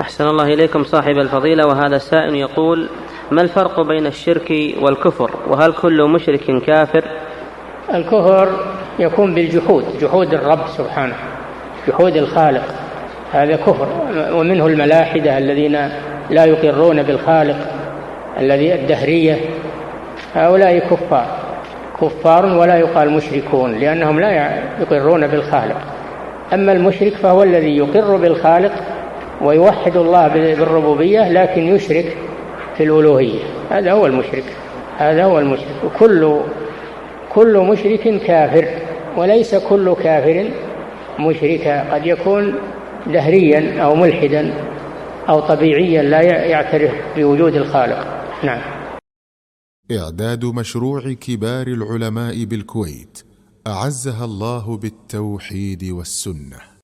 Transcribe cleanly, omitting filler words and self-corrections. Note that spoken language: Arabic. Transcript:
أحسن الله إليكم صاحب الفضيلة، وهذا السائل يقول: ما الفرق بين الشرك والكفر؟ وهل كل مشرك كافر؟ الكفر يكون بالجحود، جحود الرب سبحانه، جحود الخالق، هذا كفر. ومنه الملاحدة الذين لا يقرون بالخالق، الذي الدهرية، هؤلاء كفار ولا يقال مشركون، لأنهم لا يقرون بالخالق. أما المشرك فهو الذي يقر بالخالق ويوحد الله بالربوبية لكن يشرك في الألوهية، هذا هو المشرك، هذا هو المشرك. كل مشرك كافر، وليس كل كافر مشركا، قد يكون دهريا أو ملحدا أو طبيعيا لا يعترف بوجود الخالق. نعم. إعداد مشروع كبار العلماء بالكويت أعزها الله بالتوحيد والسنة.